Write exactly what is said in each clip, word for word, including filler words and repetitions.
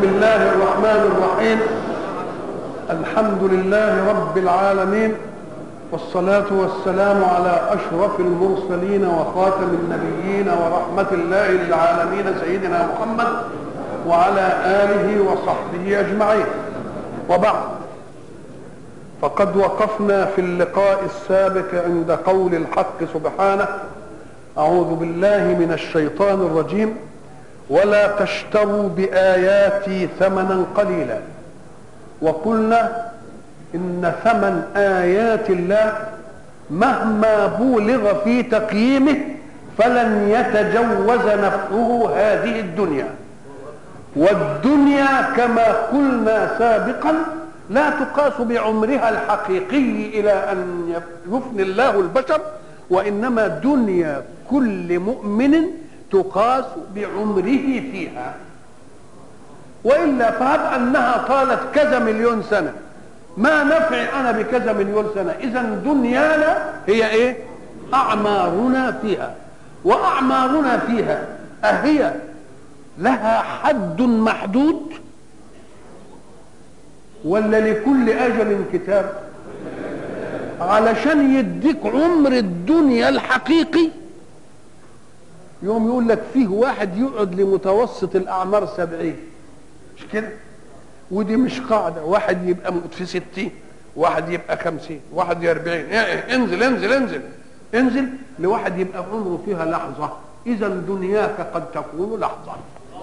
بسم الله الرحمن الرحيم. الحمد لله رب العالمين، والصلاة والسلام على أشرف المرسلين وخاتم النبيين ورحمة الله للعالمين سيدنا محمد وعلى آله وصحبه أجمعين. وبعد، فقد وقفنا في اللقاء السابق عند قول الحق سبحانه: أعوذ بالله من الشيطان الرجيم: ولا تشتروا بآياتي ثمنا قليلا. وقلنا إن ثمن آيات الله مهما بولغ في تقييمه فلن يتجوز نفعه هذه الدنيا، والدنيا كما قلنا سابقا لا تقاس بعمرها الحقيقي إلى أن يفني الله البشر، وإنما دنيا كل مؤمن تقاس بعمره فيها، وإلا فهب أنها طالت كذا مليون سنة، ما نفع أنا بكذا مليون سنة؟ إذن دنيانا هي إيه؟ أعمارنا فيها. وأعمارنا فيها أهي لها حد محدود ولا لكل أجل كتاب؟ علشان يديك عمر الدنيا الحقيقي يوم يقول لك فيه واحد يقعد لمتوسط الأعمار سبعين، مش كده؟ ودي مش قاعدة، واحد يبقى في ستين، واحد يبقى خمسين، واحد أربعين، يعني انزل انزل انزل انزل لواحد يبقى عمره فيها لحظة. إذا دنياك قد تكون لحظة.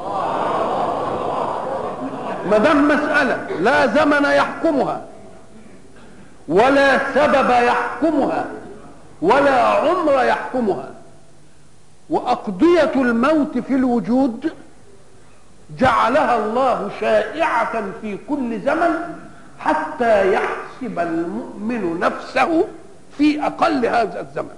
ما دام مسألة لا زمن يحكمها ولا سبب يحكمها ولا عمر يحكمها، وأقضية الموت في الوجود جعلها الله شائعة في كل زمن حتى يحسب المؤمن نفسه في أقل هذا الزمن،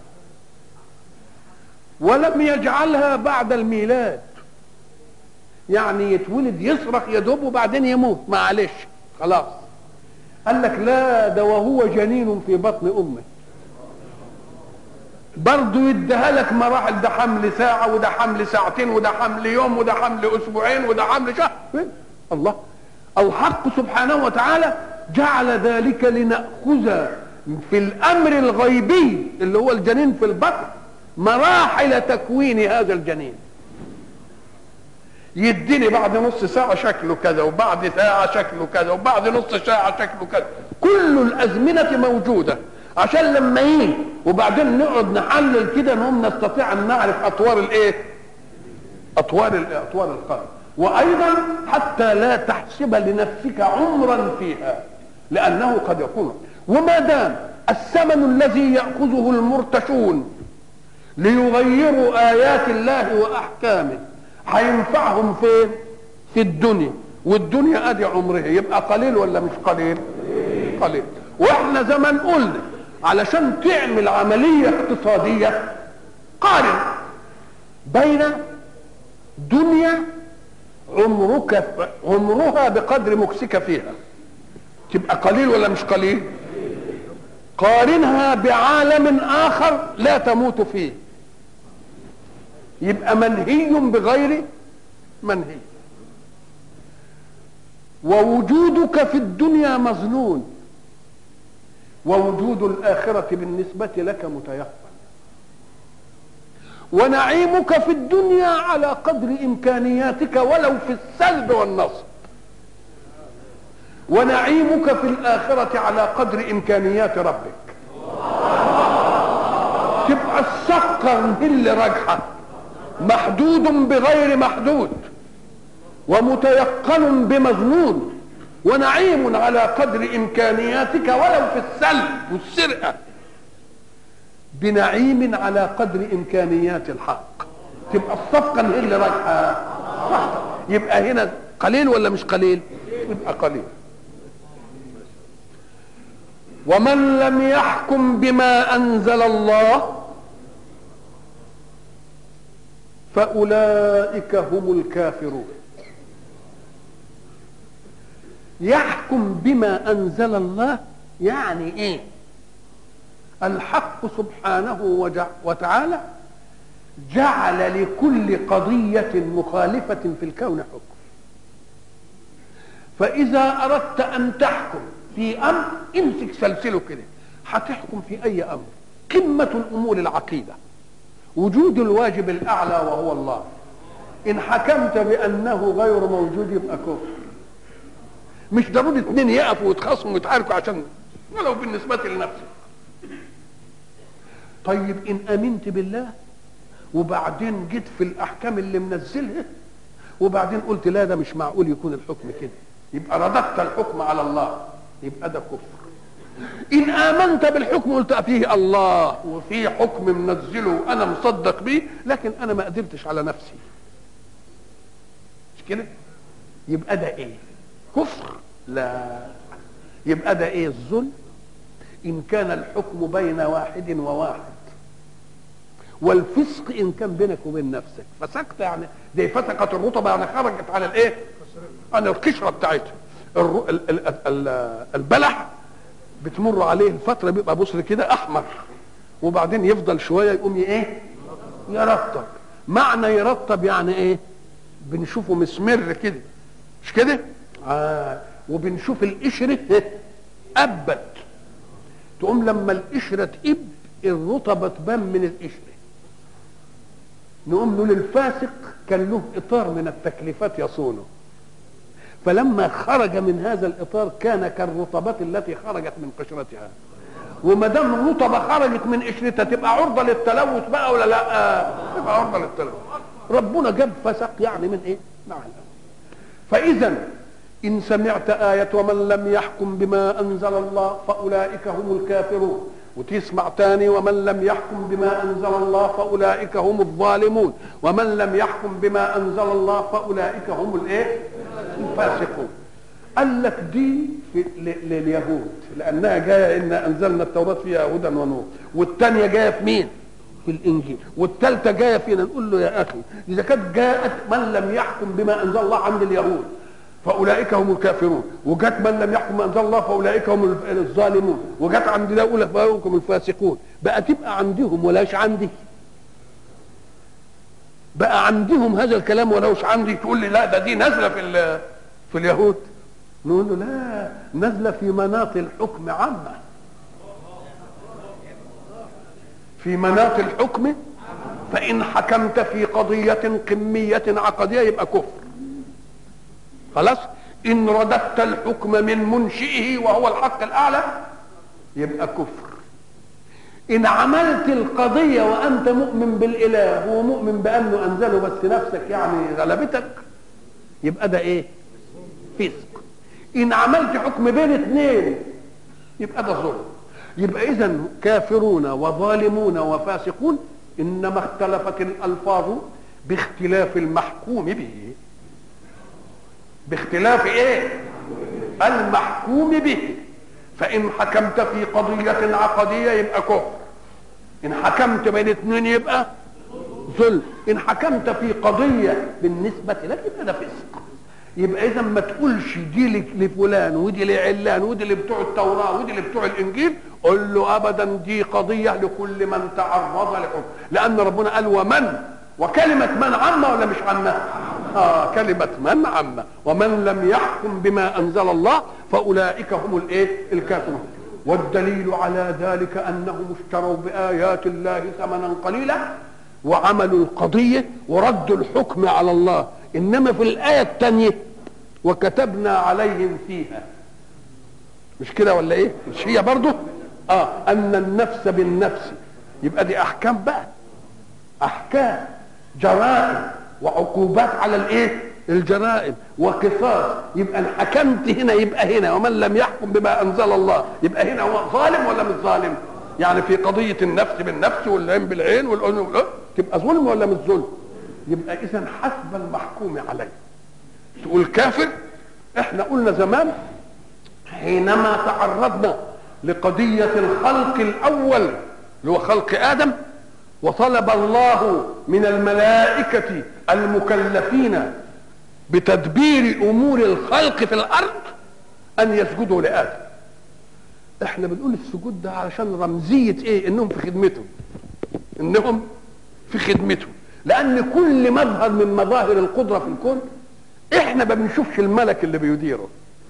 ولم يجعلها بعد الميلاد، يعني يتولد يصرخ يدوب وبعدين يموت، معلش خلاص. قال لك لا، ده وهو جنين في بطن أمه برضه يديها لك مراحل، ده حمل ساعة وده حمل ساعتين وده حمل يوم وده حمل أسبوعين وده حمل شهر. الله الحق سبحانه وتعالى جعل ذلك لنأخذ في الأمر الغيبي اللي هو الجنين في البطن مراحل تكوين هذا الجنين. يديني بعد نص ساعة شكله كذا، وبعد ساعة شكله كذا، وبعد نص ساعة شكله كذا. كل الأزمنة موجودة عشان لما يجي وبعدين نقعد نحلل كده نقوم نستطيع أن نعرف أطوار الإيه؟ أطوار أطوار القلب. وأيضا حتى لا تحسب لنفسك عمرا فيها، لأنه قد يكون. وما دام الثمن الذي يأخذه المرتشون ليغيروا آيات الله وأحكامه هينفعهم فين؟ في الدنيا، والدنيا ادي عمره، يبقى قليل ولا مش قليل؟ قليل. واحنا زمان قلنا علشان تعمل عملية اقتصادية قارن بين دنيا عمرك عمرها بقدر مكسك فيها، تبقى قليل ولا مش قليل؟ قارنها بعالم آخر لا تموت فيه، يبقى منهي بغير منهي. ووجودك في الدنيا مظنون، ووجود الآخرة بالنسبة لك متيقن. ونعيمك في الدنيا على قدر إمكانياتك ولو في السلب والنصب، ونعيمك في الآخرة على قدر إمكانيات ربك. تبقى السقر اللي راجحة محدود بغير محدود، ومتيقن بمظنون، ونعيم على قدر إمكانياتك ولو في السلب والسرقة، بنعيم على قدر إمكانيات الحق. تبقى الصفقة هي اللي راجحة. يبقى هنا قليل ولا مش قليل؟ يبقى قليل. ومن لم يحكم بما أنزل الله فأولئك هم الكافرون. يحكم بما أنزل الله يعني إيه؟ الحق سبحانه وتعالى جعل لكل قضية مخالفة في الكون حكم. فاذا اردت ان تحكم في امر امسك سلسله كده، هتحكم في اي امر. قمه الامور العقيده، وجود الواجب الاعلى وهو الله. ان حكمت بانه غير موجود يبقى كفر. مش ضروري اتنين يقفوا ويتخاصموا ويتعاركوا عشان ولو بالنسبه لنفسك. طيب ان امنت بالله وبعدين جيت في الاحكام اللي منزلها وبعدين قلت لا ده مش معقول يكون الحكم كده، يبقى رددت الحكم على الله، يبقى ده كفر. ان امنت بالحكم قلت فيه الله وفيه حكم منزله وانا مصدق بيه، لكن انا ما قدرتش على نفسي، مش كده؟ يبقى ده ايه؟ كفر؟ لا، يبقى ده ايه؟ الظلم. ان كان الحكم بين واحد وواحد، والفسق ان كان بينك وبين نفسك. فسقت يعني دي فسقت الرطبه، يعني خرجت على الايه؟ عن القشره بتاعتها. البلح بتمر عليه الفتره بيبقى بصر كده احمر، وبعدين يفضل شويه يقوم ايه؟ يرطب. معنى يرطب يعني ايه؟ بنشوفه مسمر كده، مش كده؟ آه. وبنشوف القشره ابت، تقوم لما القشره تقب الرطبه تبان من القشره. نقوم نقول الفاسق كان له اطار من التكليفات يصونه، فلما خرج من هذا الاطار كان كالرطبات التي خرجت من قشرتها. وما دام الرطبه خرجت من قشرتها تبقى عرضه للتلوث بقى ولا لا؟ تبقى عرضه للتلوث. ربنا جاب فسق يعني من ايه؟ معنى. فاذا ان سمعت آية ومن لم يحكم بما انزل الله فاولئك هم الكافرون، وتسمع تاني ومن لم يحكم بما انزل الله فاولئك هم الظالمون، ومن لم يحكم بما انزل الله فاولئك هم الايه؟ الفاسقون. قال لك دي في لليهود لانها جايه ان انزلنا التوراه فيها هدى ونور، والثانيه جايه في مين؟ في الانجيل، والثالثه جايه فينا. نقول له يا اخي اذا كانت جاءت من لم يحكم بما انزل الله عند اليهود فاولئك هم الكافرون، وجت من لم يحكم بما انزل الله فاولئك هم الظالمون، وجت عند ده اولى فاولئك هم الفاسقون، بقى تبقى عندهم ولاش عندي؟ بقى عندهم هذا الكلام ولوش عندي؟ تقول لي لا ده دي نازله في في اليهود. نقول له لا، نازله في مناط الحكم عامه، في مناط الحكم. فان حكمت في قضيه قميه عقديه يبقى كفر، خلاص. ان رددت الحكم من منشئه وهو الحق الاعلى يبقى كفر. ان عملت القضيه وانت مؤمن بالاله ومؤمن بانه انزله بس نفسك يعني غلبتك يبقى ده ايه؟ فسق. ان عملت حكم بين اثنين يبقى ده ظلم. يبقى اذا كافرون وظالمون وفاسقون انما اختلفت الالفاظ باختلاف المحكوم به. باختلاف ايه؟ المحكوم به. فان حكمت في قضيه عقديه يبقى كفر، ان حكمت بين اثنين يبقى ظلم، ان حكمت في قضيه بالنسبه لك يبقى ده فسق. يبقى اذا ما تقولش دي لفلان ودي لعلان ودي اللي بتوع التوراه ودي اللي بتوع الانجيل، قل له ابدا دي قضيه لكل من تعرض لحكم، لان ربنا قال ومن، وكلمه من عامه ولا مش عامه؟ اه كلمه من عامه. ومن لم يحكم بما انزل الله فاولئك هم الايه؟ الكافرون. والدليل على ذلك انهم اشتروا بايات الله ثمنا قليلا وعملوا القضيه وردوا الحكم على الله. انما في الايه الثانيه وكتبنا عليهم فيها، مش كده ولا ايه؟ مش هي برضه؟ اه ان النفس بالنفس. يبقى دي احكام بقى، احكام جرائم وعقوبات على الايه؟ الجرائم وقصاص. يبقى ان حكمت هنا يبقى هنا، ومن لم يحكم بما انزل الله يبقى هنا هو ظالم ولا مش ظالم؟ يعني في قضيه النفس بالنفس والعين بالعين والاذن بالأذن تبقى ظلم ولا مش ظلم؟ يبقى اذا حسب المحكوم عليه. تقول كافر. احنا قلنا زمان حينما تعرضنا لقضيه الخلق الاول اللي هو خلق ادم، وطلب الله من الملائكه المكلفين بتدبير امور الخلق في الارض ان يسجدوا لادم. احنا بنقول السجود ده علشان رمزيه ايه؟ انهم في خدمته، انهم في خدمته. لان كل مظهر من مظاهر القدره في الكون احنا ما بنشوفش الملك اللي بيديره،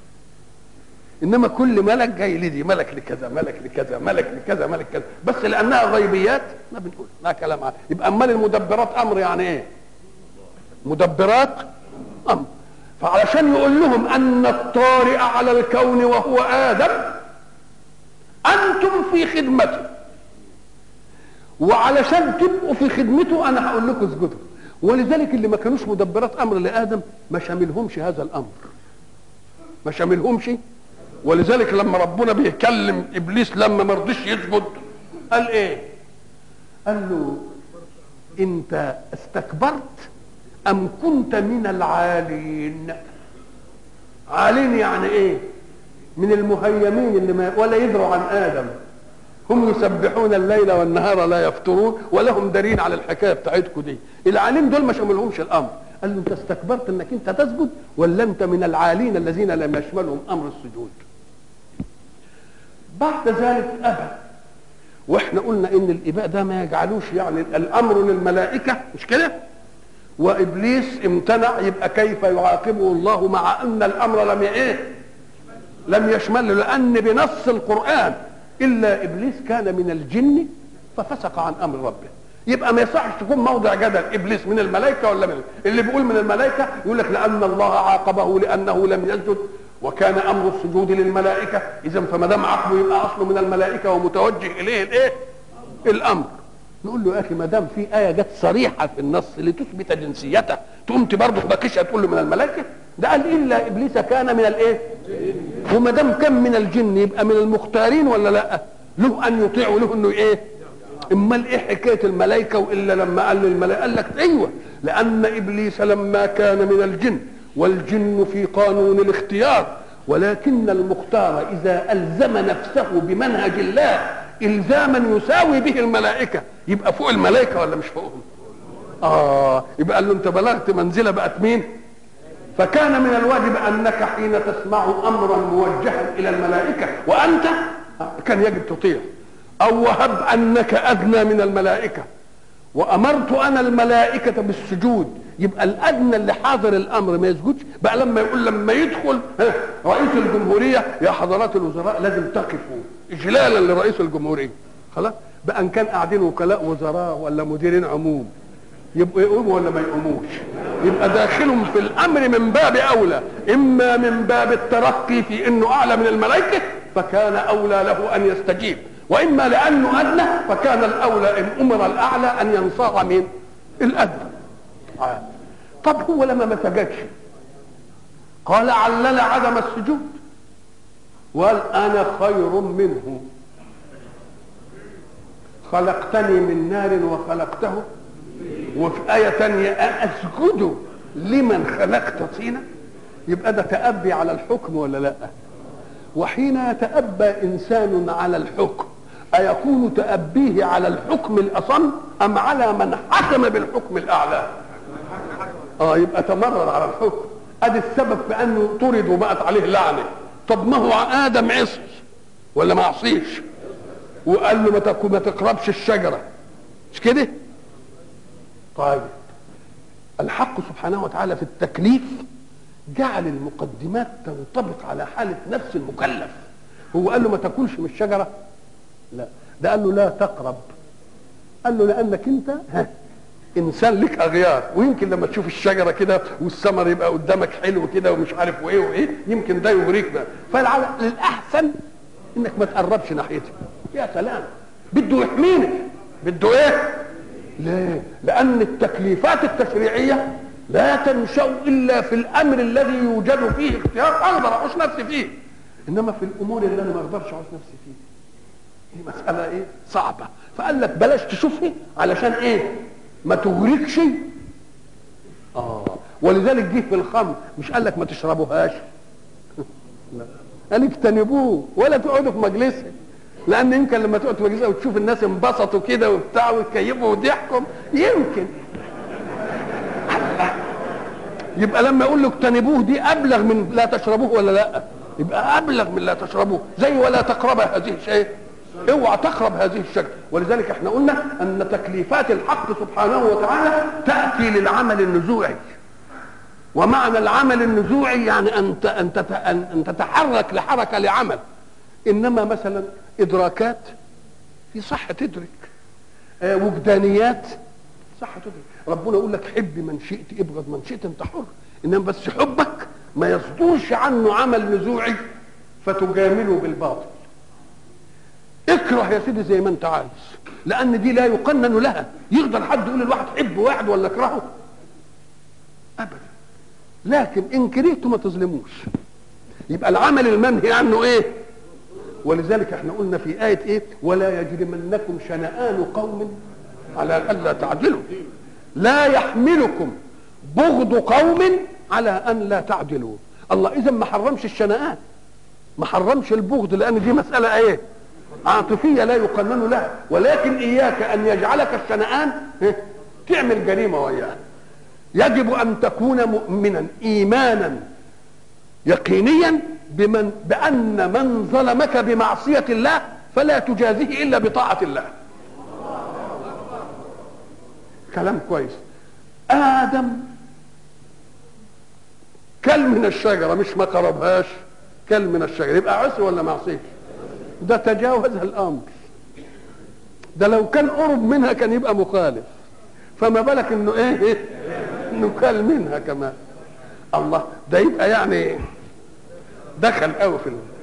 انما كل ملك جاي لدي، ملك لكذا ملك لكذا ملك لكذا ملك كذا، بس لانها غيبيات ما بنقول ما كلام عنها. يبقى امال المدبرات امر يعني ايه؟ مدبرات امر. فعلشان يقول لهم ان الطارئ على الكون وهو ادم انتم في خدمته، وعلشان تبقوا في خدمته انا هقول لكم اسجدوا. ولذلك اللي ما كانوش مدبرات امر لادم ما شاملهمش هذا الامر، ما شاملهمش. ولذلك لما ربنا بيكلم ابليس لما ما رضيش يسجد قال ايه؟ قال له انت استكبرت ام كنت من العالين. عالين يعني ايه؟ من المهيمين اللي ما ولا يدروا عن ادم، هم يسبحون الليل والنهار لا يفترون ولهم دليل على الحكايه بتاعتكم دي. العالين دول ما شملهمش الامر. قال له انت استكبرت انك انت تسجد ولا انت من العالين الذين لم يشملهم امر السجود؟ بعد ذلك ابى. واحنا قلنا ان الاباء ده ما يجعلوش يعني الامر للملائكه، مش كده؟ وابليس امتنع، يبقى كيف يعاقبه الله مع ان الامر لم ايه؟ لم يشمله، لان بنص القران الا ابليس كان من الجن ففسق عن امر ربه. يبقى ما يصحش تكون موضع جدل ابليس من الملائكه ولا من اللي بيقول من الملائكه يقول لك لان الله عاقبه لانه لم يسجد وكان امر السجود للملائكه، اذا فما دام عاقبه يبقى اصله من الملائكه ومتوجه اليه الايه؟ الامر. نقول له يا اخي ما دام في ايه جت صريحه في النص لتثبت جنسيته تقوم برضه باكشها تقول له من الملائكه؟ ده قال الا ابليس كان من الايه؟ وما دام كان من الجن يبقى من المختارين ولا لا؟ له ان يطيعوا له انه ايه؟ امال ايه حكايه الملائكه؟ والا لما قال للملائكه قال لك ايوه لان ابليس لما كان من الجن والجن في قانون الاختيار، ولكن المختار اذا الزم نفسه بمنهج الله الزاما يساوي به الملائكه يبقى فوق الملائكه ولا مش فوقهم؟ اه يبقى قال له انت بلغت منزله بقت مين؟ فكان من الواجب انك حين تسمع امرا موجها الى الملائكه وانت كان يجب تطيع. او وهب انك ادنى من الملائكه وامرت انا الملائكه بالسجود، يبقى الادنى اللي حاضر الامر ما يسجدش. بقى لما يقول لما يدخل رئيس الجمهوريه يا حضرات الوزراء لازم تقفوا اجلالا لرئيس الجمهوريه، خلاص بقى ان كان قاعدين وكلاء وزراء ولا مديرين عموم يبقوا يقوموا ولا ما يقوموش؟ يبقى داخلهم في الامر من باب اولى، اما من باب الترقي في انه اعلى من الملائكه فكان اولى له ان يستجيب، واما لانه ادنى فكان الاولى ان امر الاعلى ان ينصاع من الادنى. آه. طب هو لما ما سجدش قال علل عدم السجود وقال انا خير منه خلقتني من نار وخلقته، وفي آية تانية أسجد لمن خلقت طينا. يبقى ده تأبي على الحكم ولا لا؟ وحين يتأبى إنسان على الحكم أيكون تأبيه على الحكم الأصم أم على من حكم بالحكم الأعلى؟ آه يبقى تمرر على الحكم. أدي السبب في أنه طرد وبقت عليه لعنة. طب ما هو آدم عصي ولا ما عصيش؟ وقال له ما تقربش الشجرة، مش كده؟ طيب الحق سبحانه وتعالى في التكليف جعل المقدمات تنطبق على حالة نفس المكلف. هو قال له ما تاكلش من الشجرة؟ لا، ده قال له لا تقرب. قال له لأنك أنت ها إنسان لك أغيار، ويمكن لما تشوف الشجرة كده والثمر يبقى قدامك حلو كده ومش عارف وإيه وإيه يمكن ده يغريك بقى، فالأحسن إنك ما تقربش ناحيته. يا سلام، بده يحميني، بده إيه؟ ليه؟ لأن التكليفات التشريعية لا تنشأ إلا في الأمر الذي يوجد فيه اختيار أقدر أعوش نفسي فيه، إنما في الأمور اللي أنا ما أقدرش أعوش نفسي فيه دي مسألة إيه؟ صعبة. فقال لك بلاش تشوفها علشان إيه؟ ما تغريكش. آه ولذلك جه في الخمر مش قال لك ما تشربوهاش؟ لا، قال اجتنبوه ولا تقعدوا في مجلسه، لان يمكن لما تقعد في مجلسها وتشوف الناس انبسطوا كده وبتاع وتكيفوا وضحكوا يمكن يبقى لما يقول له اجتنبوه دي ابلغ من لا تشربوه ولا لا؟ يبقى ابلغ من لا تشربوه، زي ولا تقرب هذه الشيء، اوعى تقرب هذه الشجره. ولذلك احنا قلنا ان تكليفات الحق سبحانه وتعالى تاتي للعمل النزوعي، ومعنى العمل النزوعي يعني ان ان تتحرك لحركه لعمل. انما مثلا ادراكات في صح تدرك، آه وجدانيات صح تدرك. ربنا يقول لك حب من شئت ابغض من شئت، انت حر، انما بس حبك ما يصدرش عنه عمل نزوعي فتجامله بالباطل. اكره يا سيدي زي ما انت عايز، لان دي لا يقنن لها. يقدر حد يقول الواحد حب واحد ولا اكرهه؟ ابدا. لكن ان كرهته ما تظلموش. يبقى العمل المنهي عنه ايه؟ ولذلك احنا قلنا في آية ايه؟ ولا يجرمنكم شنآن قوم على ألا تعدلوا، لا يحملكم بغض قوم على أن لا تعدلوا. الله إذا ما حرمش الشنآن، ما حرمش البغض، لأن دي مسألة ايه؟ عاطفية لا يقنن لها. ولكن إياك أن يجعلك الشنآن تعمل جريمة وياه. يجب أن تكون مؤمنا إيمانا يقينيا بمن بأن من ظلمك بمعصية الله فلا تجازيه إلا بطاعة الله. كلام كويس. آدم كل من الشجرة، مش ما قربهاش، كل من الشجرة، يبقى عصي ولا معصية؟ ده تجاوز الأمر. ده لو كان قرب منها كان يبقى مخالف، فما بالك انه ايه, إيه؟ انه كل منها كمان. الله، ده يبقى يعني دخل قوي في الم...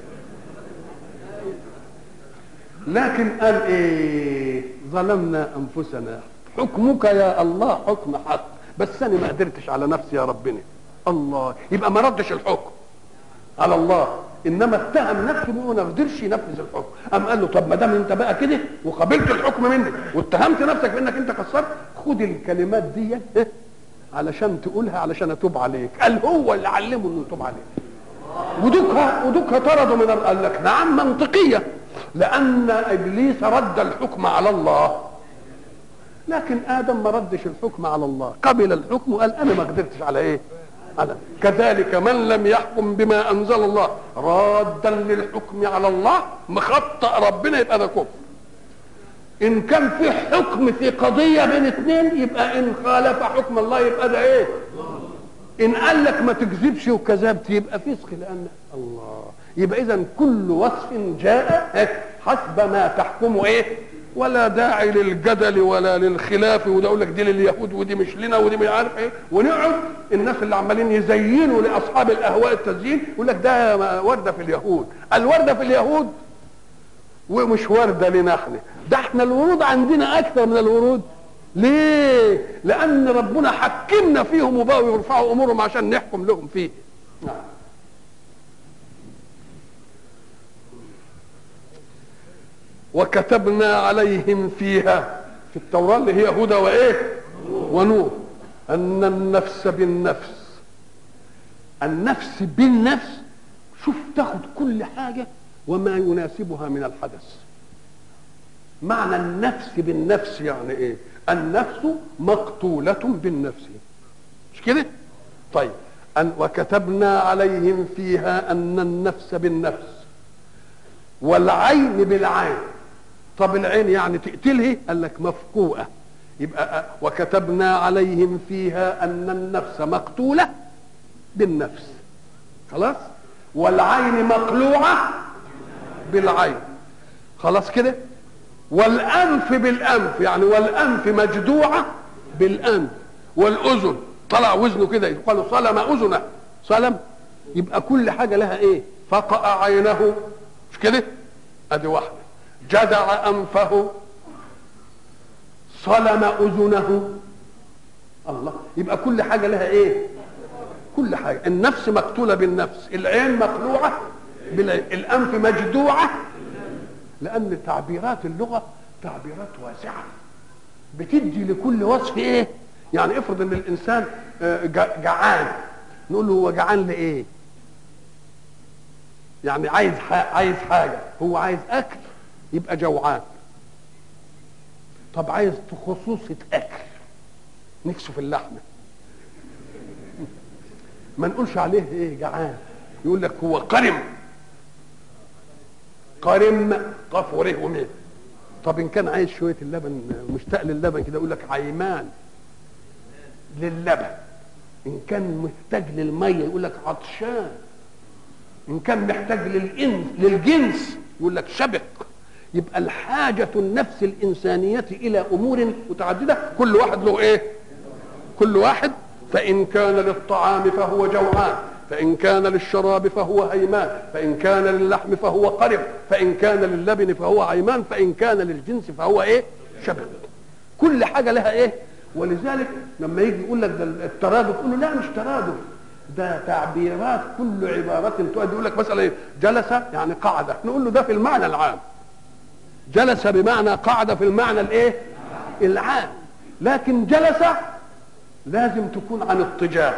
لكن قال ايه؟ ظلمنا انفسنا، حكمك يا الله حكم حق، بس انا ما قدرتش على نفسي يا ربنا. الله، يبقى ما ردش الحكم على الله، انما اتهم نفسه انه ما قدرش ينفذ الحكم. قام قال له طب ما دام انت بقى كده وقبلت الحكم مني واتهمت نفسك بانك انت قصرت، خد الكلمات دي علشان تقولها علشان اتوب عليك. قال هو اللي علمه انه يتوب عليك. ودكها ودكها طردوا من ال... قال لك نعم منطقيه، لان ابليس رد الحكم على الله، لكن ادم ما ردش الحكم على الله، قبل الحكم وقال انا ما قدرتش على ايه؟ على كذلك من لم يحكم بما انزل الله رادا للحكم على الله مخطئ ربنا، يبقى ده كفر. ان كان في حكم في قضيه بين اثنين يبقى ان خالف حكم الله يبقى ده ايه؟ ان قال لك ما تكذبش وكذبت يبقى فسق، لان الله. يبقى اذا كل وصف جاء حسب ما تحكمه ايه؟ ولا داعي للجدل ولا للخلاف، وده اقول لك دي لليهود ودي مش لنا ودي مش عارف ايه، ونقعد الناس اللي عمالين يزينوا لاصحاب الاهواء التزيين يقول لك ده ورده في اليهود. الورده في اليهود ومش ورده لنا احنا، ده احنا الورود عندنا اكثر من الورود. ليه؟ لان ربنا حكمنا فيهم وبقوا يرفعوا امورهم عشان نحكم لهم فيه. نعم. وكتبنا عليهم فيها، في التوراة اللي هي هدى وايه ونور، ان النفس بالنفس، النفس بالنفس. شوف تاخد كل حاجة وما يناسبها من الحدث. معنى النفس بالنفس يعني ايه؟ النفس مقتولة بالنفس، مش كده؟ طيب أن وكتبنا عليهم فيها ان النفس بالنفس والعين بالعين. طب العين يعني تقتله؟ قال لك مفقوءة، يبقى وكتبنا عليهم فيها ان النفس مقتولة بالنفس، خلاص، والعين مقلوعة بالعين، خلاص كده. والانف بالانف، يعني والانف مجدوعة بالانف، والاذن طلع وزنه كده يقال صلم اذنه، صلم. يبقى كل حاجة لها ايه؟ فقأ عينه، مش كده؟ ادي واحدة. جدع انفه، صلم اذنه. الله، يبقى كل حاجة لها ايه؟ كل حاجة. النفس مقتولة بالنفس، العين مقلوعة بالعين، الانف مجدوعة، لان تعبيرات اللغة تعبيرات واسعة بتدي لكل وصف ايه؟ يعني افرض ان الانسان جعان، نقول له هو جعان لايه؟ يعني عايز عايز حاجة، هو عايز اكل يبقى جوعان. طب عايز خصوصة اكل، نكسه في اللحمة، ما نقولش عليه ايه؟ جعان. يقول لك هو قرم، قرم قاف وريه ومين. طب ان كان عايز شوية اللبن، مشتاق للبن كده، يقول لك عيمان للبن. ان كان محتاج للميه يقول لك عطشان، ان كان محتاج للإنس للجنس يقول لك شبق. يبقى الحاجه النفس الانسانيه الى امور متعدده، كل واحد له ايه؟ كل واحد. فان كان للطعام فهو جوعان، فإن كان للشراب فهو هيمان، فإن كان للحم فهو قرب، فإن كان للبن فهو عيمان، فإن كان للجنس فهو إيه؟ شبه. كل حاجة لها إيه؟ ولذلك لما يجي يقول لك ده الترادف، تقول له لا مش ترادف، ده تعبيرات كل عبارة تؤدي. يقول لك مثلا إيه؟ جلس يعني قعدة، نقول له ده في المعنى العام. جلس بمعنى قعدة في المعنى الإيه؟ العام. لكن جلس لازم تكون عن اضطجاع،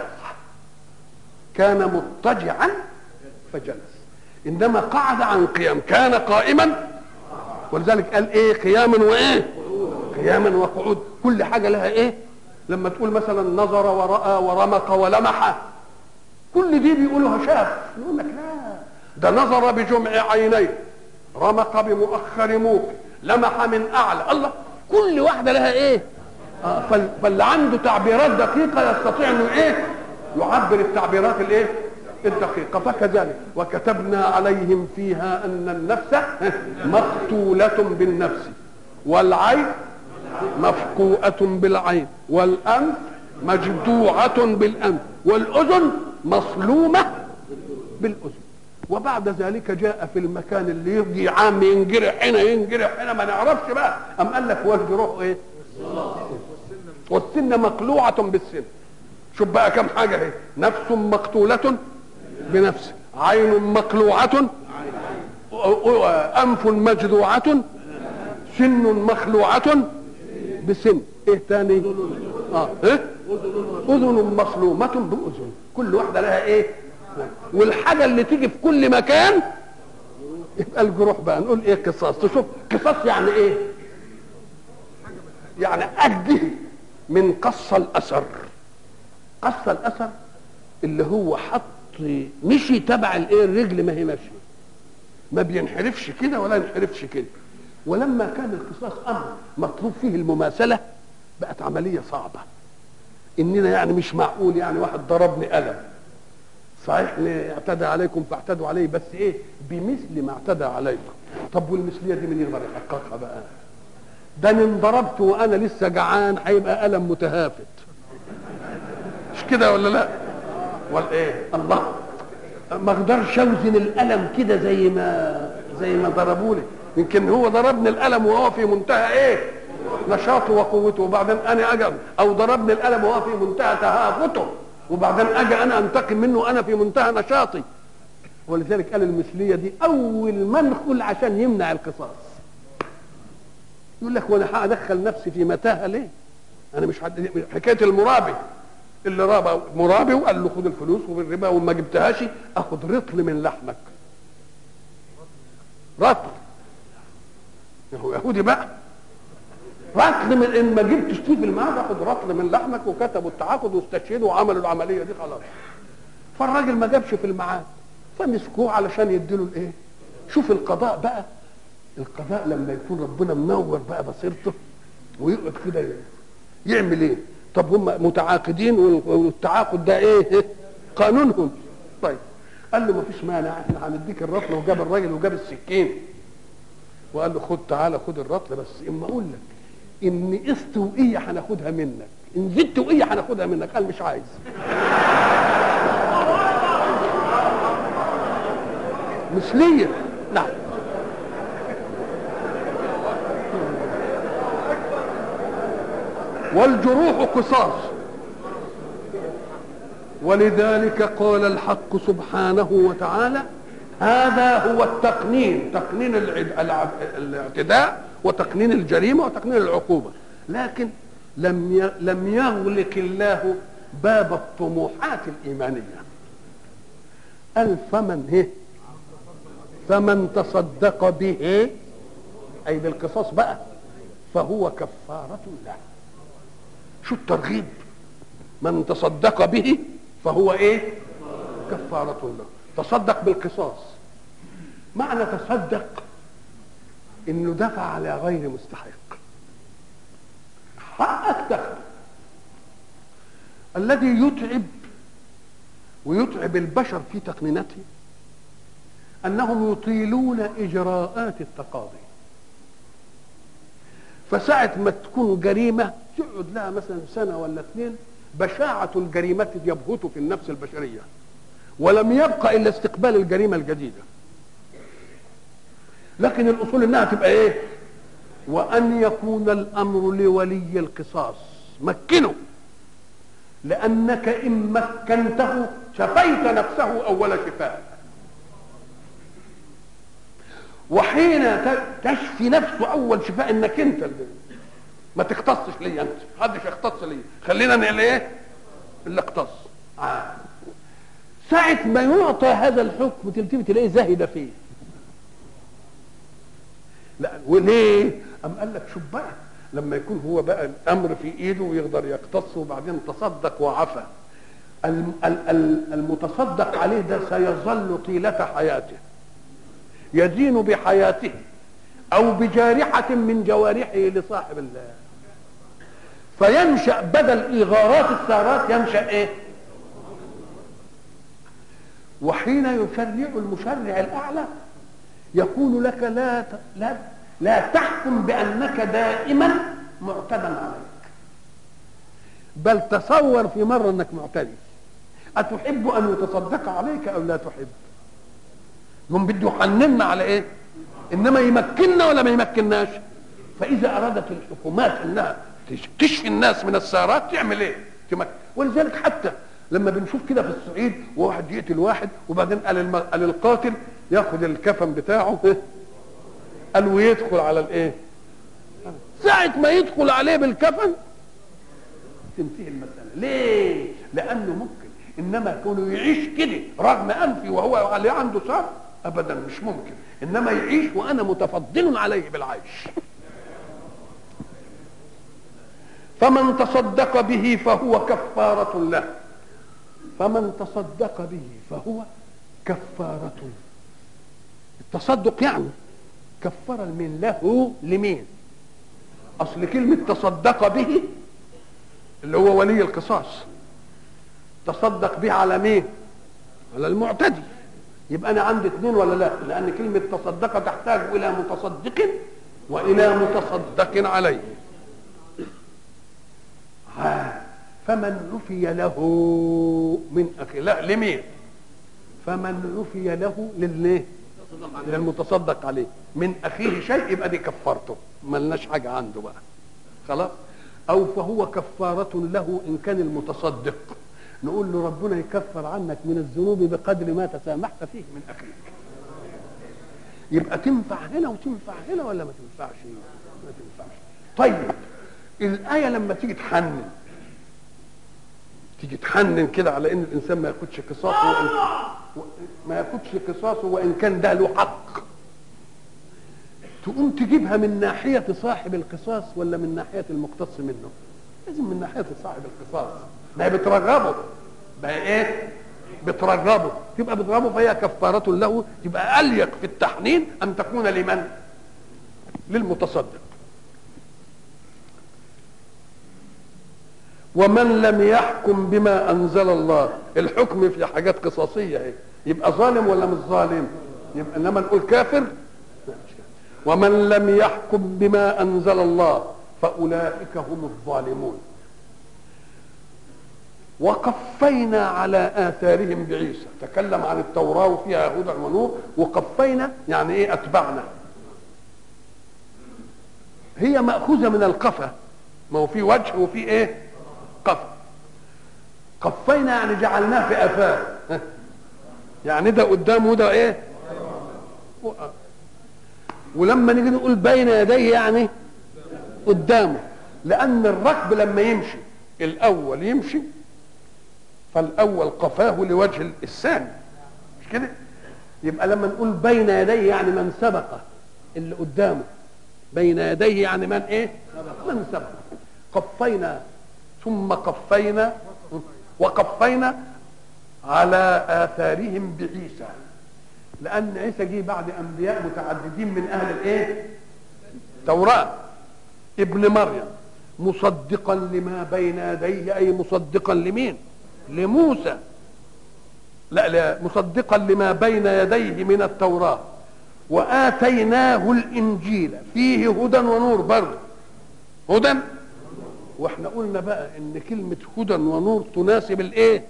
كان مضطجعا فجلس. انما قعد عن قيام، كان قائما، ولذلك قال ايه؟ قياما وايه؟ قياما وقعود. كل حاجه لها ايه؟ لما تقول مثلا نظر وراى ورمق ولمح، كل دي بيقولوها شاف. نقول لك لا، ده نظر بجمع عينيه، رمق بمؤخر موق، لمح من اعلى. الله، كل واحده لها ايه؟ آه فاللي عنده تعبيرات دقيقه يستطيع انه ايه؟ يعبر التعبيرات الايه؟ الدقيقه. فكذلك وكتبنا عليهم فيها ان النفس مقتوله بالنفس، والعين مفقوءه بالعين، والانف مجدوعه بالانف، والاذن مصلومه بالاذن. وبعد ذلك جاء في المكان اللي يجي عام ينجرح هنا ينجرح هنا ما نعرفش بقى، ام قال لك والجروح ايه؟ والسن مقلوعه بالسن. شوف بقى كم حاجه اهي: نفس مقتوله بنفس، عين مقلوعه، انف مجذوعه، سن مخلوعه بسن. ايه تاني؟ اه ايه؟ اذن مصلومه باذن. كل واحده لها ايه؟ والحاجه اللي تيجي في كل مكان يبقى الجروح. بقى نقول ايه؟ قصاص. تشوف قصاص يعني ايه؟ يعني أجه من قص الاثر. قص الاثر اللي هو حط مشي تبع الايه؟ الرجل، ما هي ماشيه، ما بينحرفش كده ولا ينحرفش كده. ولما كان القصاص امر مطلوب فيه المماثله بقت عمليه صعبه. اننا يعني مش معقول يعني واحد ضربني قلم، صحيح اعتدى عليكم فاعتدوا عليه، بس ايه؟ بمثل ما اعتدى عليكم. طب والمثليه دي مين يقدر يحققها بقى؟ ده ان ضربت وانا لسه جعان هيبقى قلم متهافت، مش كده ولا لا؟ ولا ايه؟ الله، ما اقدرش اوزن القلم كده زي ما زي ما ضربوني. يمكن هو ضربني القلم وهو في منتهى ايه؟ نشاطه وقوته، وبعدين انا اجي، او ضربني القلم وهو في منتهى تهافته وبعدين اجي انا انتقم منه انا في منتهى نشاطي. ولذلك قال المثليه دي اول منخل عشان يمنع القصاص. يقول لك وانا هادخل نفسي في متاهه ليه؟ انا مش حد... حكايه المرابي اللي رابى مرابي وقال له خد الفلوس وبالربا وما جبتهاش اخد رطل من لحمك. رطل، هو يهودي بقى، رطل من ان ما جبتش فيه في المعاد اخد رطل من لحمك. وكتبوا التعاقد واستشهدوا وعملوا العمليه دي خلاص. فالراجل ما جابش في المعاد فمسكوه علشان يديله الايه؟ شوف القضاء بقى، القضاء لما يكون ربنا منور بقى بصيرته ويقعد كده يعمل ايه؟ طب هم متعاقدين والتعاقد ده ايه؟ قانونهم. طيب قال له ما فيش مانع، احنا هنديك الرطل. وجاب الراجل وجاب السكين وقال له خد تعالى خد الرطل، بس اما اقول لك ان قسط وقيه هناخدها منك، ان زدت وقيه هناخدها منك. قال مش عايز. مثليه. نعم. والجروح قصاص. ولذلك قال الحق سبحانه وتعالى هذا هو التقنين، تقنين الاعتداء وتقنين الجريمه وتقنين العقوبه. لكن لم لم يغلق الله باب الطموحات الايمانيه. قال فمن هي فمن تصدق به، اي بالقصاص بقى، فهو كفاره له. شو الترغيب؟ من تصدق به فهو ايه؟ كفاره له. تصدق بالقصاص، معنى تصدق انه دفع على غير مستحق، حقك تاخده. الذي يتعب ويتعب البشر في تقنينته انهم يطيلون اجراءات التقاضي. فساعة ما تكون جريمة تقعد لها مثلا سنة ولا اثنين، بشاعة الجريمة يبهت في النفس البشرية، ولم يبقى إلا استقبال الجريمة الجديدة. لكن الأصول إنها تبقى إيه؟ وأن يكون الأمر لولي القصاص، مكنه، لأنك إن مكنته شفيت نفسه أول شفاء. وحين تشفي نفسه اول شفاء انك انت اللي ما تختصش لي، انت محدش يختص لي، خلينا نقول ايه اللي اختص. آه. ساعة ما يعطى هذا الحكم تلتفت تلاقيه زاهد فيه. لا وليه؟ أم قال لك شوف بقى، لما يكون هو بقى الامر في ايده ويقدر يقتص وبعدين تصدق وعفى، المتصدق عليه ده سيظل طيلة حياته يدين بحياته او بجارحة من جوارحه لصاحب الله، فينشأ بدل ايغارات السارات ينشأ ايه؟ وحين يشرع المشرع الاعلى يقول لك لا لا لا تحكم بانك دائما معتدى عليك، بل تصور في مرة انك معتدي. اتحب ان يتصدق عليك او لا تحب؟ هم بده يحننا على ايه؟ انما يمكننا ولا ما يمكنناش؟ فاذا ارادت الحكومات انها تشفي الناس من السارات تعمل ايه؟ تمكن. ولذلك حتى لما بنشوف كده في الصعيد وواحد يقتل واحد وبعدين قال الم... قال القاتل ياخذ الكفن بتاعه قال ويدخل على الايه؟ ساعة ما يدخل عليه بالكفن تنتهي المسألة. ليه؟ لأنه ممكن، إنما كونه يعيش كده رغم أنفي وهو عليه عنده سار أبدا مش ممكن، إنما يعيش وأنا متفضل عليه بالعيش. فمن تصدق به فهو كفارة له، فمن تصدق به فهو كفارة. التصدق يعني كفر من له لمين؟ أصل كلمة تصدق به اللي هو ولي القصاص، تصدق به على مين؟ على المعتدي. يبقى أنا عندي اثنين ولا لا؟ لأن كلمة تصدق تحتاج إلى متصدق وإلى متصدق عليه. ها فمن عفي له من أخي، لا لمين؟ فمن عفي له لليه؟ للمتصدق عليه من أخيه شيء يبقى دي كفارته، ملناش حاجة عنده بقى خلاص. أو فهو كفارة له إن كان المتصدق، نقول له ربنا يكفر عنك من الذنوب بقدر ما تسامحت فيه من أخيك. يبقى تنفع هنا وتنفع هنا ولا ما تنفعش؟ ما تنفعش. طيب الآية لما تيجي تحنن تيجي تحنن كده على إن الإنسان ما ياخدش قصاصه وإن ما ياخدش قصاصه وإن كان ده له حق، تقوم تجيبها من ناحية صاحب القصاص ولا من ناحية المقتص منه؟ لازم من ناحية صاحب القصاص، ما هي بترغبه بقى ايه؟ بترغبه، تبقى بترغبه فهي كفارة له. تبقى أليق في التحنين أن تكون لمن؟ للمتصدق. ومن لم يحكم بما أنزل الله، الحكم في حاجات قصاصية اهي، يبقى ظالم ولا مش ظالم؟ يبقى انما نقول كافر. ومن لم يحكم بما أنزل الله فأولئك هم الظالمون. وقفينا على آثارهم بعيسى، تكلم عن التوراة وفيها هدى ونور، وقفينا يعني ايه؟ أتبعنا. هي مأخوذة من القفا، ما هو في وجه وفي ايه؟ قفا. قفينا يعني جعلناه في آثار، يعني ده قدام وده ايه؟ ولما نيجي نقول بين يديه يعني قدامه، لأن الركب لما يمشي الأول يمشي فالأول قفاه لوجه الثاني، مش كده؟ يبقى لما نقول بين يديه يعني من سبق اللي قدامه، بين يديه يعني من ايه؟ من سبق. قفينا ثم قفينا وقفينا على آثارهم بعيسى، لأن عيسى جه بعد أنبياء متعددين من أهل الإيه؟ التوراة، ابن مريم مصدقا لما بين يديه، أي مصدقا لمين؟ لموسى. لا لا، مصدقا لما بين يديه من التوراة، وآتيناه الإنجيل فيه هدى ونور. برضه هدى، واحنا قلنا بقى ان كلمة هدى ونور تناسب الايه؟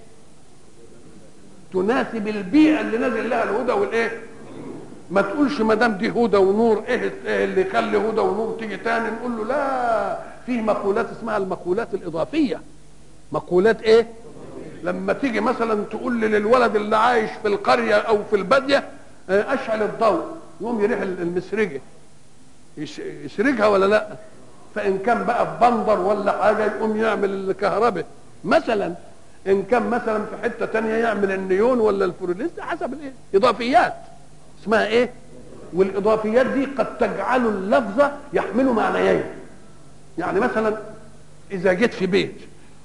تناسب البيئة اللي نازل لها الهدى والايه؟ ما تقولش ما دام دي هدى ونور ايه اللي يخلي هدى ونور تيجي تاني نقول له لا. في مقولات اسمها المقولات الإضافية. مقولات ايه؟ لما تيجي مثلا تقول لي للولد اللي عايش في القرية او في البادية اشعل الضوء، يقوم يريح المسرجة يسرجها ولا لا؟ فان كان بقى في بندر ولا حاجة يقوم يعمل الكهرباء مثلا. ان كان مثلا في حتة تانية يعمل النيون ولا الفلوريس، حسب الايه؟ اضافيات اسمها ايه؟ والاضافيات دي قد تجعل اللفظ يحمل معنيين. يعني مثلا اذا جيت في بيت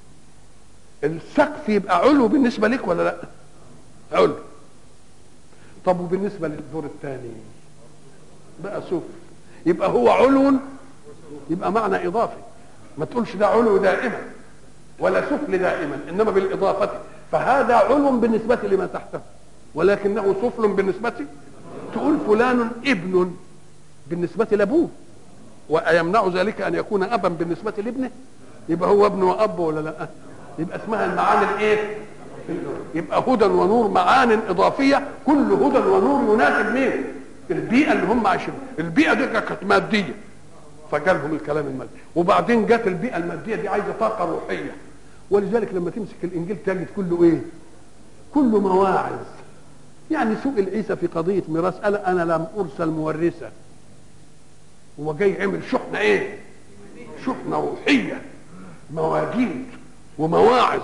السقف يبقى علو بالنسبة لك ولا لا؟ علو. طب وبالنسبة للدور الثاني بقى سفل، يبقى هو علو، يبقى معنى اضافي. ما تقولش ده علو دائما ولا سفل دائما، انما بالاضافه. فهذا علو بالنسبه لما تحته، ولكنه سفل بالنسبه. تقول فلان ابن بالنسبه لابوه، ويمنع ذلك ان يكون ابا بالنسبه لابنه. يبقى هو ابن واب ولا لا؟ يبقى اسمها المعاني الايه؟ يبقى هدى ونور معان اضافيه. كل هدى ونور يناسب مين؟ البيئه اللي هم عايشين. البيئه دي كانت ماديه فجالهم الكلام المادي، وبعدين جت البيئه الماديه دي عايزه طاقه روحيه. ولذلك لما تمسك الانجيل تجد كله ايه؟ كله مواعظ. يعني سئل عيسى في قضيه ميراث قال انا لم ارسل مورثا. هو جاي عمل شحنه ايه؟ شحنه روحيه، مواجيد ومواعظ.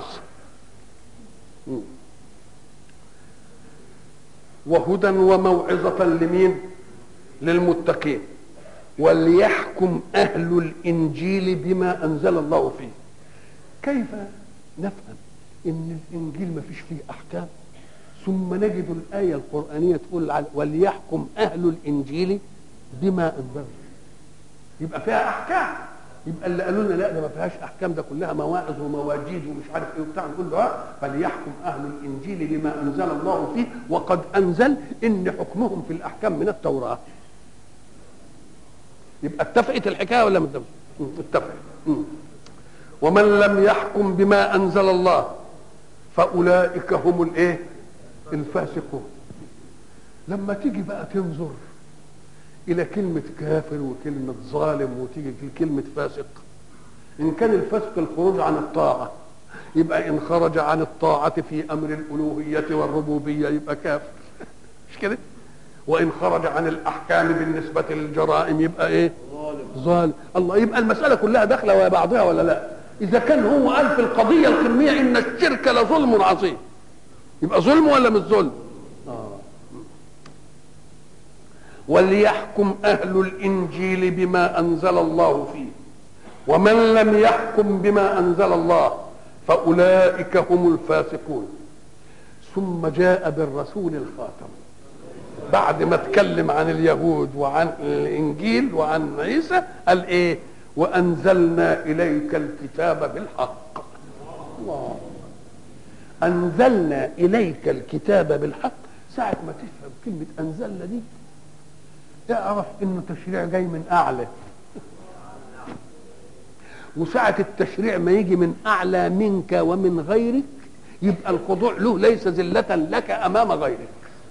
وهدى وموعظه لمين؟ للمتقين. وليحكم أهل الإنجيل بما أنزل الله فيه. كيف نفهم إن الإنجيل ما فيش فيه أحكام، ثم نجد الآية القرآنية تقول وليحكم أهل الإنجيل بما أنزل؟ يبقى فيها أحكام. يبقى اللي قالوا لنا لا ده ما فيهاش أحكام، ده كلها مواعظ ومواجيد ومش عارف إيه وبتاع، نقول له ها فليحكم أهل الإنجيل بما أنزل الله فيه، وقد أنزل إن حكمهم في الأحكام من التوراة. يبقى اتفقت الحكايه ولا متفقت؟ اتفقت. ومن لم يحكم بما انزل الله فاولئك هم الايه؟ الفاسقون. لما تيجي بقى تنظر الى كلمه كافر وكلمه ظالم وتيجي في كلمه فاسق، ان كان الفسق الخروج عن الطاعه، يبقى ان خرج عن الطاعه في امر الالوهيه والربوبيه يبقى كافر. مش كده؟ وان خرج عن الاحكام بالنسبه للجرائم يبقى ايه؟ ظالم. الله، يبقى المساله كلها داخله ويا بعضها ولا لا؟ اذا كان هو قال في القضيه القميه ان الشرك لظلم عظيم، يبقى ظلم ولا مش ظلم؟ آه. وليحكم اهل الانجيل بما انزل الله فيه، ومن لم يحكم بما انزل الله فاولئك هم الفاسقون. ثم جاء بالرسول الخاتم بعد ما اتكلم عن اليهود وعن الانجيل وعن عيسى، قال ايه؟ وانزلنا اليك الكتاب بالحق. الله، انزلنا اليك الكتاب بالحق. ساعه ما تفهم كلمه انزلنا دي اعرف انه تشريع جاي من اعلى. وساعه التشريع ما يجي من اعلى منك ومن غيرك يبقى الخضوع له ليس ذله لك امام غيرك.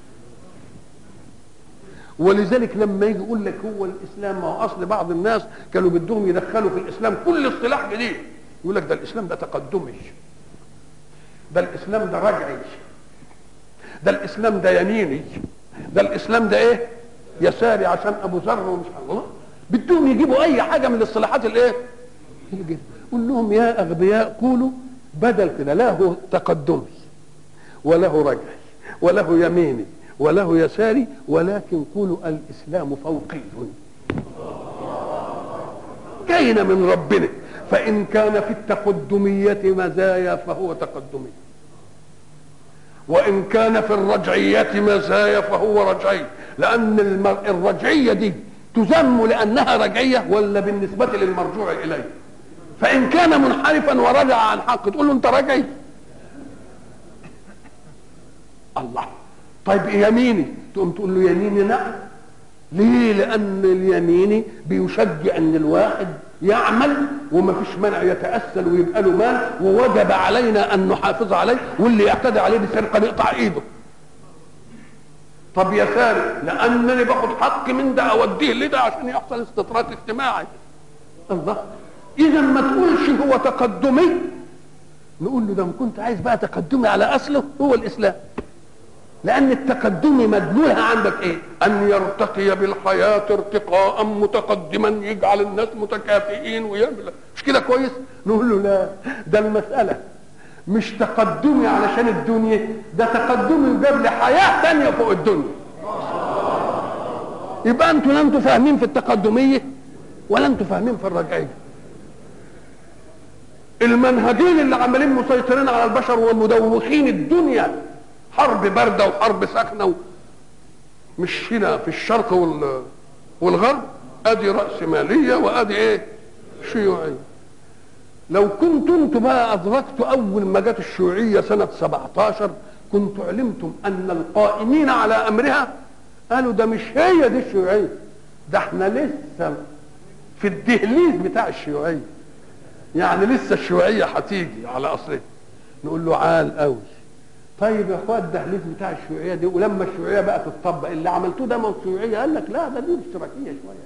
ولذلك لما يجي يقول لك هو الاسلام، ما هو اصل بعض الناس كانوا بدهم يدخلوا في الاسلام كل اصطلاح جديد، يقول لك ده الاسلام ده تقدمي، ده الاسلام ده رجعي، ده الاسلام ده يميني، ده الاسلام ده ايه؟ يساري عشان ابو ذر ومش الله. بدهم يجيبوا اي حاجه من الاصطلاحات الايه؟ قول لهم يا اغبياء قولوا بدل كده له تقدمي وله رجعي وله يميني وله يساري، ولكن قولوا الاسلام فوقي جاينا من ربنا. فان كان في التقدميه مزايا فهو تقدمي، وان كان في الرجعيه مزايا فهو رجعي. لان الرجعيه دي تذم لانها رجعيه ولا بالنسبه للمرجوع اليه؟ فان كان منحرفا ورجع عن حق تقول له انت راجعي؟ الله. طيب يميني تقوم تقول له يميني نعم. ليه؟ لان اليميني بيشجع ان الواحد يعمل وما فيش منع يتأسل ويبقى له مال، ووجب علينا ان نحافظ عليه، واللي يعتدي عليه بسرقه نقطع ايده. طب يا سارق لانني باخد حق من ده اوديه لده عشان يحصل استطراد اجتماعي. الله. اذا ما تقولش هو تقدمي، نقول له ده ما كنت عايز بقى تقدمي على اصله هو الاسلام، لان التقدم مدلولها عندك ايه؟ ان يرتقي بالحياه ارتقاء متقدما يجعل الناس متكافئين ويعمل، مش كده كويس؟ نقول له لا، ده المساله مش تقدمي علشان الدنيا، ده تقدمي يجاب لي حياه ثانيه فوق الدنيا. يبقى انتوا لا انتوا فاهمين في التقدميه ولا انتوا فاهمين في الرجعيه. المنهجين اللي عمالين مسيطرين على البشر ومدوخين الدنيا، حرب بارده وحرب ساخنه، مش هنا في الشرق والغرب، ادي راسماليه وادي ايه؟ شيوعيه. لو كنتم انتم بقى ادركتوا اول ما جت الشيوعيه سنه سبعتاشر كنتم علمتم ان القائمين على امرها قالوا ده مش هي دي الشيوعيه، ده احنا لسه في الدهليز بتاع الشيوعيه، يعني لسه الشيوعيه هتيجي على اصلها. نقول له عال قوي. طيب يا اخوات الدهليز بتاع الشيوعيه دي، ولما الشيوعيه بقى تطبق اللي عملتوه ده ما الشيوعيه؟ قال لك لا، ده دي اشتراكيه شويه.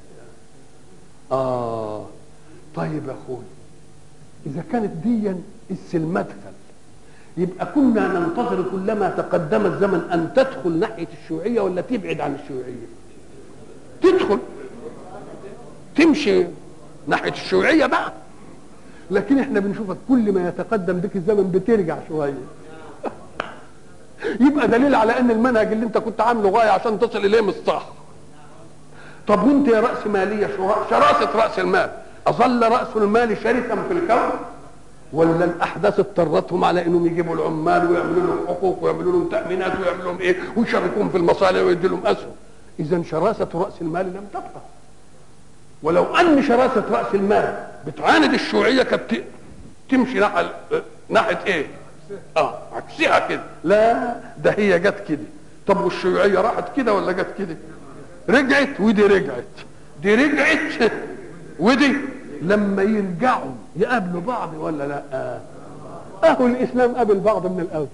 اه طيب يا اخوي، اذا كانت دي المدخل، يبقى كنا ننتظر كلما تقدم الزمن ان تدخل ناحيه الشيوعيه ولا تبعد عن الشيوعيه؟ تدخل تمشي ناحيه الشيوعيه بقى. لكن احنا بنشوفك كل ما يتقدم بك الزمن بترجع شويه. يبقى دليل على ان المنهج اللي انت كنت عامله غايه عشان تصل اليه مش صح. طب وانت يا راس ماليه شراسه راس المال، اظل راس المال شرسا في الكون؟ ولا الاحداث اضطرتهم على انهم يجيبوا العمال ويعملوا لهم حقوق ويعملوا لهم تامينات ويعملوا لهم ايه ويشاركوهم في المصالح ويدوا لهم اسهم؟ اذا شراسه راس المال لم تبقى. ولو ان شراسه راس المال بتعاند الشيوعيه كانت تمشي ناحيه ناحيه ايه؟ اه عكسها كده. لا، ده هي جت كده. طب والشيوعيه راحت كده ولا جت كده؟ رجعت ودي رجعت، دي رجعت ودي. لما يرجعوا يقابلوا بعض ولا لا؟ آه. اهو الاسلام قابل بعض من الاول.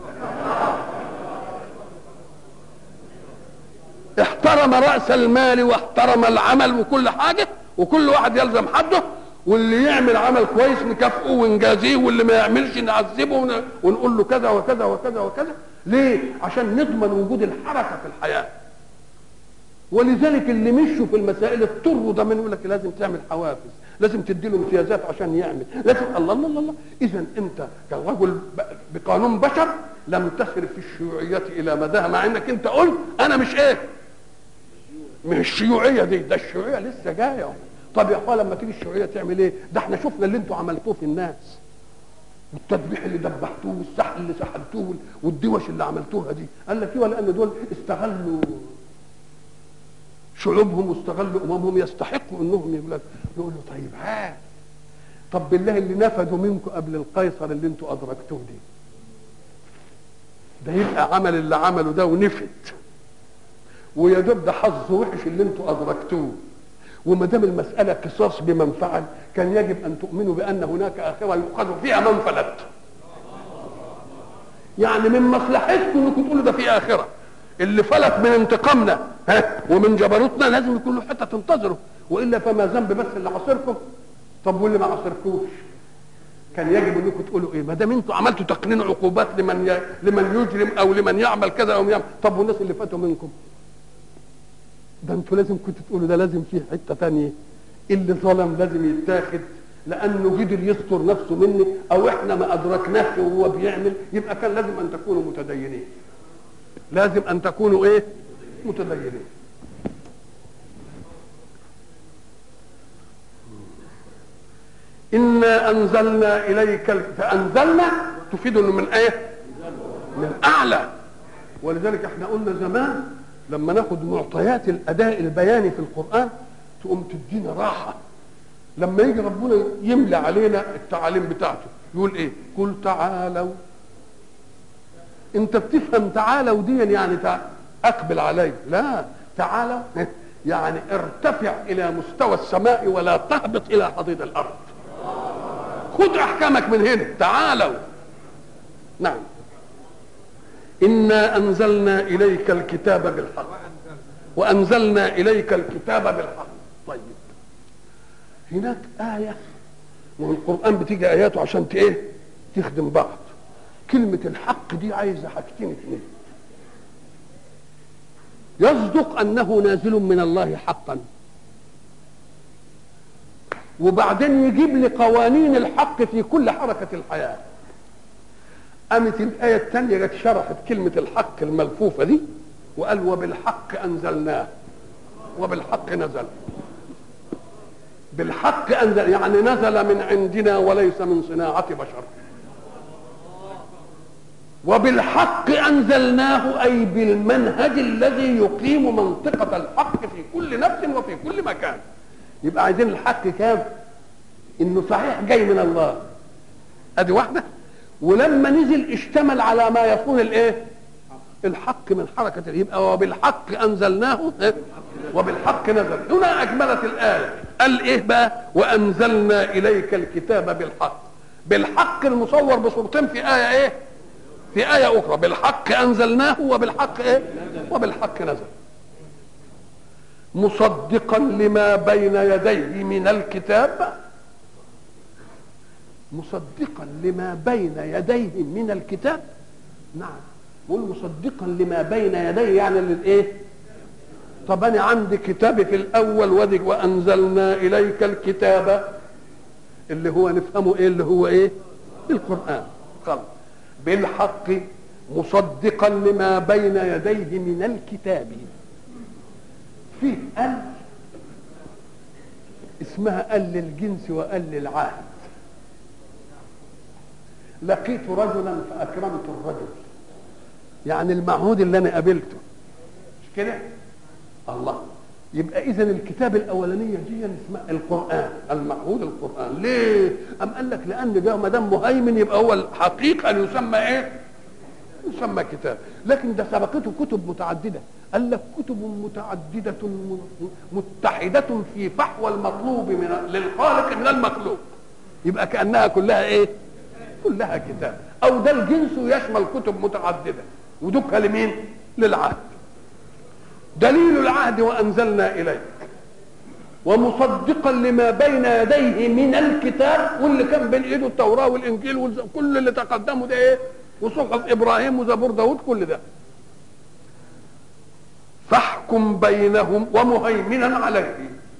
احترم راس المال واحترم العمل وكل حاجه، وكل واحد يلزم حده، واللي يعمل عمل كويس نكافئه ونجازيه، واللي ما يعملش نعذبه ونقول له كذا وكذا وكذا وكذا. ليه؟ عشان نضمن وجود الحركه في الحياه. ولذلك اللي مشوا في المسائل اضطروا ده من يقول لك لازم تعمل حوافز، لازم تدي له امتيازات عشان يعمل، لازم الله الله الله. اذا انت كرجل بقانون بشر لم تسر في الشيوعيه الى مداها، مع انك انت قلت انا مش ايه؟ مش الشيوعيه دي، ده الشيوعيه لسه جايه. طب يا اخوان لما تيجي الشيوعيه تعمل ايه؟ ده احنا شفنا اللي انتوا عملتوه في الناس، والتذبيح اللي ذبحتوه والسحل اللي سحلتوه والدوش اللي عملتوها دي. قال لك ايه؟ لان دول استغلوا شعوبهم واستغلوا اممهم، يستحقوا انهم يقول لك. نقول له طيب ها، طب بالله اللي نفذوا منكم قبل القيصر اللي انتوا ادركتوه دي، ده يبقى عمل اللي عمله ده ونفد، ويا دوب ده حظ وحش اللي انتوا ادركتوه. وما دام المساله قصاص بمن فعل، كان يجب ان تؤمنوا بان هناك اخره يؤخذ فيها من فلت. يعني من مصلحتكم انكم تقولوا ده في اخره. اللي فلت من انتقامنا ها ومن جبروتنا لازم يكون له حته تنتظره، والا فما ذنب بس اللي عاصركم. طب واللي ما عاصركوش كان يجب انكم تقولوا ايه؟ ما دام انتوا عملتوا تقنين عقوبات لمن ي... لمن يجرم او لمن يعمل كذا او يعمل، طب والناس اللي فاتوا منكم ده انتوا لازم كنتوا تقولوا ده لازم فيه حته ثانيه، اللي ظلم لازم يتاخد لانه قدر يستر نفسه مني، او احنا ما ادركناش وهو بيعمل. يبقى كان لازم ان تكونوا متدينين، لازم ان تكونوا ايه؟ متدينين. انا انزلنا اليك ال... فانزلنا تفيد انه من ايه؟ من اعلى. ولذلك احنا قلنا زمان لما ناخد معطيات الاداء البياني في القران تقوم تدينا راحه. لما يجي ربنا يملى علينا التعاليم بتاعته يقول ايه؟ قل تعالوا. انت بتفهم تعالوا دي يعني تع... اقبل علي، لا، تعالوا يعني ارتفع الى مستوى السماء ولا تهبط الى حضيض الارض. خذ احكامك من هنا، تعالوا. نعم. انا انزلنا اليك الكتاب بالحق وانزلنا اليك الكتاب بالحق. طيب هناك آية، والقرآن بتيجي آياته عشان ايه؟ تخدم بعض. كلمة الحق دي عايزة حاجتين اثنين. يصدق أنه نازل من الله حقا، وبعدين يجيب لي قوانين الحق في كل حركة الحياة. قامت الآية الثانية جت شرحت كلمة الحق الملفوفة دي وقال وبالحق أنزلناه وبالحق نزل. بالحق أنزل يعني نزل من عندنا وليس من صناعة بشر. وبالحق أنزلناه أي بالمنهج الذي يقيم منطقة الحق في كل نفس وفي كل مكان. يبقى عايزين الحق كام؟ إنه صحيح جاي من الله، أدي واحدة. ولما نزل اشتمل على ما يكون الإيه؟ الحق من حركة. يبقى وبالحق أنزلناه وبالحق نزل. هنا أكملت الآية، قال إيه بقى؟ وأنزلنا إليك الكتاب بالحق. بالحق المصور بصورتين في آية إيه؟ في آية أخرى. بالحق أنزلناه وبالحق إيه؟ وبالحق نزل. مصدقا لما بين يديه من الكتاب. مصدقا لما بين يديه من الكتاب. نعم. قول مصدقا لما بين يديه يعني للإيه؟ طب أنا عندي كتابي في الأول ودي وأنزلنا إليك الكتاب اللي هو نفهمه إيه؟ اللي هو إيه؟ القرآن. خلاص. بالحق مصدقا لما بين يديه من الكتاب. فيه ال اسمها ال للجنس وال للعهد. لقيت رجلا فأكرمت الرجل، يعني المعهود اللي أنا قابلته، مش كده؟ الله. يبقى إذن الكتاب الأولانية دي اسمها القرآن، المعهود القرآن. ليه؟ أم قال لك لأن ده ما دام مهيمن يبقى هو الحقيقة أن يسمى إيه؟ يسمى كتاب. لكن ده سبقته كتب متعددة. قال لك كتب متعددة متحدة في فحوى المطلوب من للخالق من المخلوق. يبقى كأنها كلها إيه؟ كلها كتاب. أو ده الجنس يشمل كتب متعددة، ودكها لمين؟ للعهد. دليل العهد وأنزلنا إليك ومصدقا لما بين يديه من الكتاب، واللي كان بين ايده التوراة والإنجيل وكل اللي تقدمه ده ايه؟ وصحف إبراهيم وزبور داود كل ده. فاحكم بينهم ومهيمنا عليه.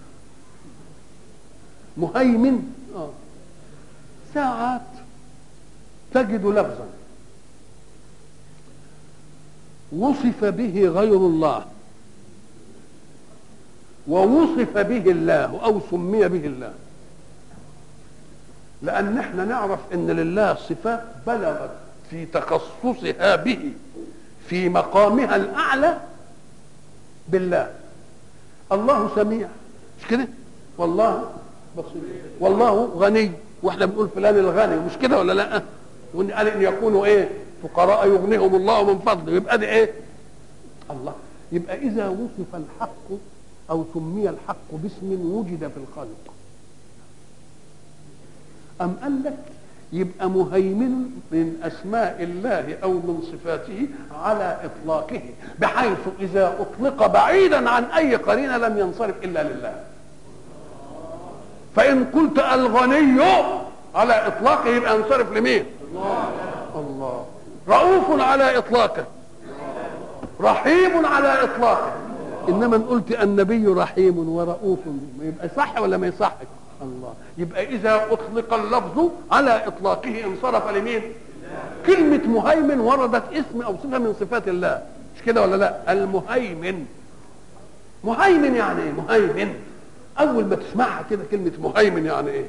مهيمن آه. ساعات تجد لفظا وصف به غير الله ووصف به الله أو سمي به الله، لأن احنا نعرف ان لله صفات بلغت في تخصصها به في مقامها الأعلى بالله. الله سميع، مش كده؟ والله بصير، والله غني، واحنا بنقول فلان الغني، مش كده ولا لا؟ وقال ان يكونوا ايه؟ فقراء يغنيهم الله من فضله. يبقى ده ايه؟ الله. يبقى اذا وصف الحق او سمي الحق باسم وجد في الخلق، ام قال لك يبقى مهيمن من اسماء الله او من صفاته على اطلاقه، بحيث اذا اطلق بعيدا عن اي قرينه لم ينصرف الا لله. فان قلت الغني على اطلاقه يبقى ينصرف لمين؟ الله. الله. رؤوف على اطلاقه، رحيم على اطلاقه. انما ان قلت النبي رحيم ورؤوف يبقى صح ولا ما يصحش؟ الله. يبقى اذا اطلق اللفظ على اطلاقه انصرف لمين؟ كلمه مهيمن وردت اسم او صفه من صفات الله، مش كده ولا لا؟ المهيمن. مهيمن يعني ايه؟ مهيمن اول ما تسمعها كده كلمه مهيمن يعني ايه؟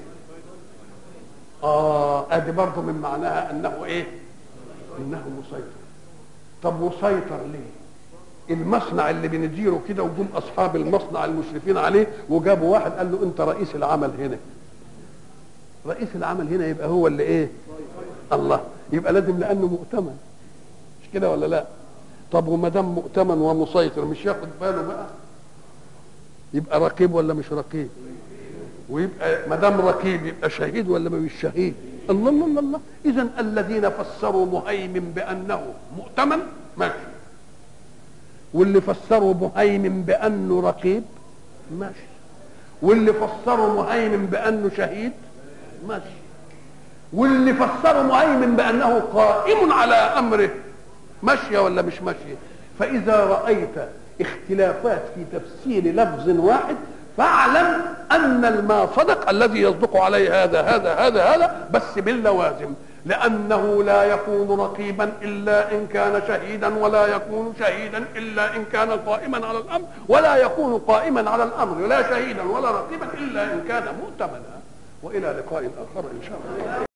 اه ادي برضه من معناها انه ايه؟ انه مسيطر. طب مسيطر ليه؟ المصنع اللي بنديره كده، وجم اصحاب المصنع المشرفين عليه وجابوا واحد قال له انت رئيس العمل هنا. رئيس العمل هنا يبقى هو اللي ايه؟ الله. يبقى لازم لانه مؤتمن، مش كده ولا لا؟ طب وما دام مؤتمن ومسيطر مش ياخد باله بقى؟ يبقى رقيب ولا مش رقيب؟ ويبقى ما دام رقيب يبقى شهيد ولا ما مش شهيد؟ الله الله الله, الله. اذا الذين فسروا مهيمن بانه مؤتمن ماشي، واللي فسروا مهيمن بانه رقيب ماشي، واللي فسروا مهيمن بانه شهيد ماشي، واللي فسروا مهيمن بانه قائم على امره ماشيه ولا مش ماشيه. فاذا رايت اختلافات في تفسير لفظ واحد فاعلم ان الما صدق الذي يصدق عليه هذا هذا هذا هذا بس باللوازم، لانه لا يكون رقيبا الا ان كان شهيدا، ولا يكون شهيدا الا ان كان قائما على الامر، ولا يكون قائما على الامر لا شهيدا ولا رقيبا الا ان كان مؤتمنا. والى لقاء اخر ان شاء الله.